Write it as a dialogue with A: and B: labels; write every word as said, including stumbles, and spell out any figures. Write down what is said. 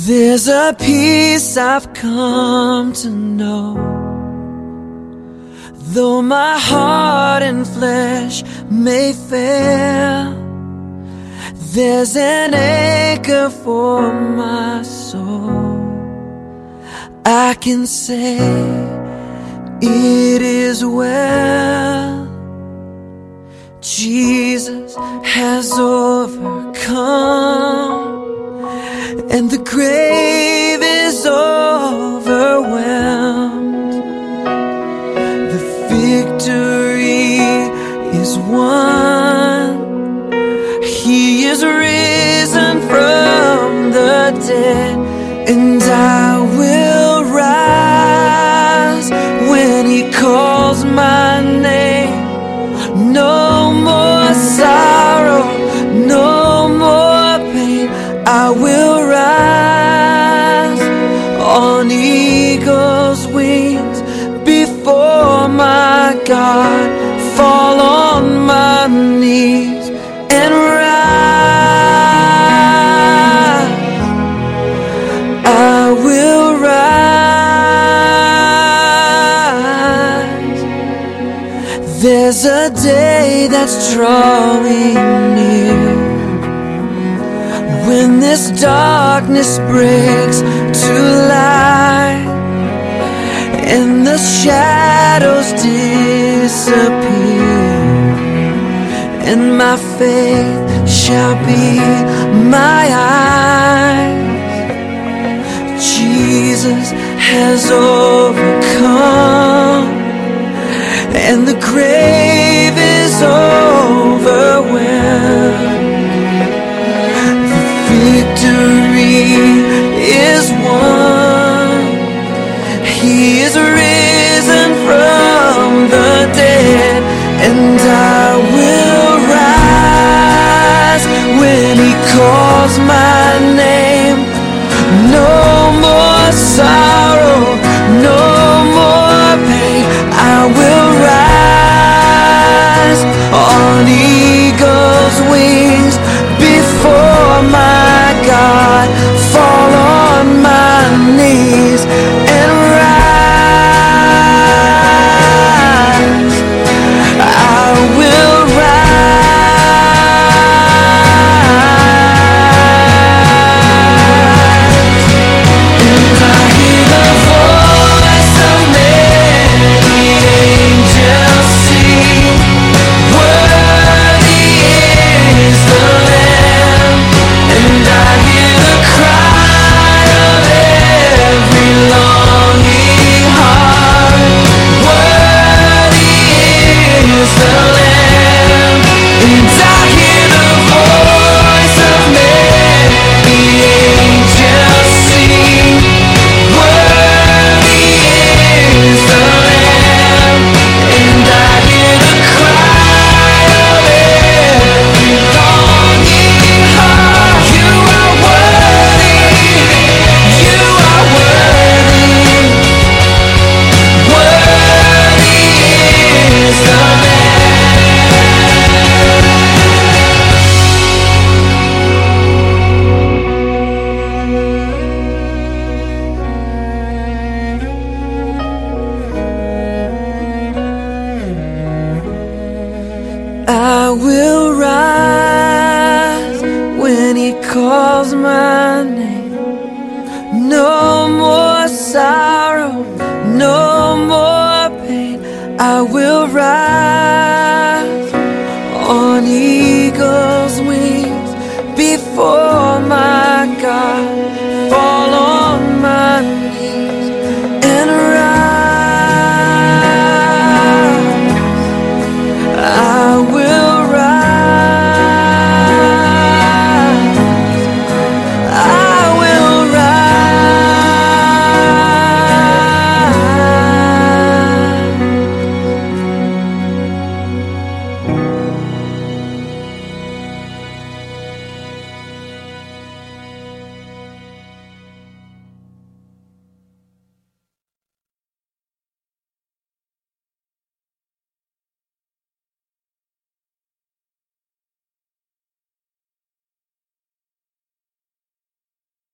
A: There's a peace I've come to know, though my heart and flesh may fail. There's an anchor for my soul. I can say it is well. Jesus has overcome, and the grave is overwhelmed. The victory is won. He is risen from the dead, and I will rise when He calls my name. No more sorrow, no more pain. I will rise on eagle's wings before my God, fall on my knees and rise. I will rise. There's a day that's drawing near, when this darkness breaks to light, and the shadows disappear, and my faith shall be my eyes. Jesus has overcome, and the grave is overwhelmed. Victory is won. He is risen from the dead, and I will rise when He calls my name. No more sorrow, no more pain. I will rise on eagle's wings before my God, fall on my knees and rise. I will rise. And I hear the voice of many angels sing, worthy is the Lamb. And I hear the cry of every longing heart, worthy is the Lamb. And I hear the voice of many angels sing, worthy is the Lamb. And I hear the cry of every longing heart, you are worthy, you are worthy, worthy is the I will rise when He calls my name. No more sorrow, no more pain. I will rise.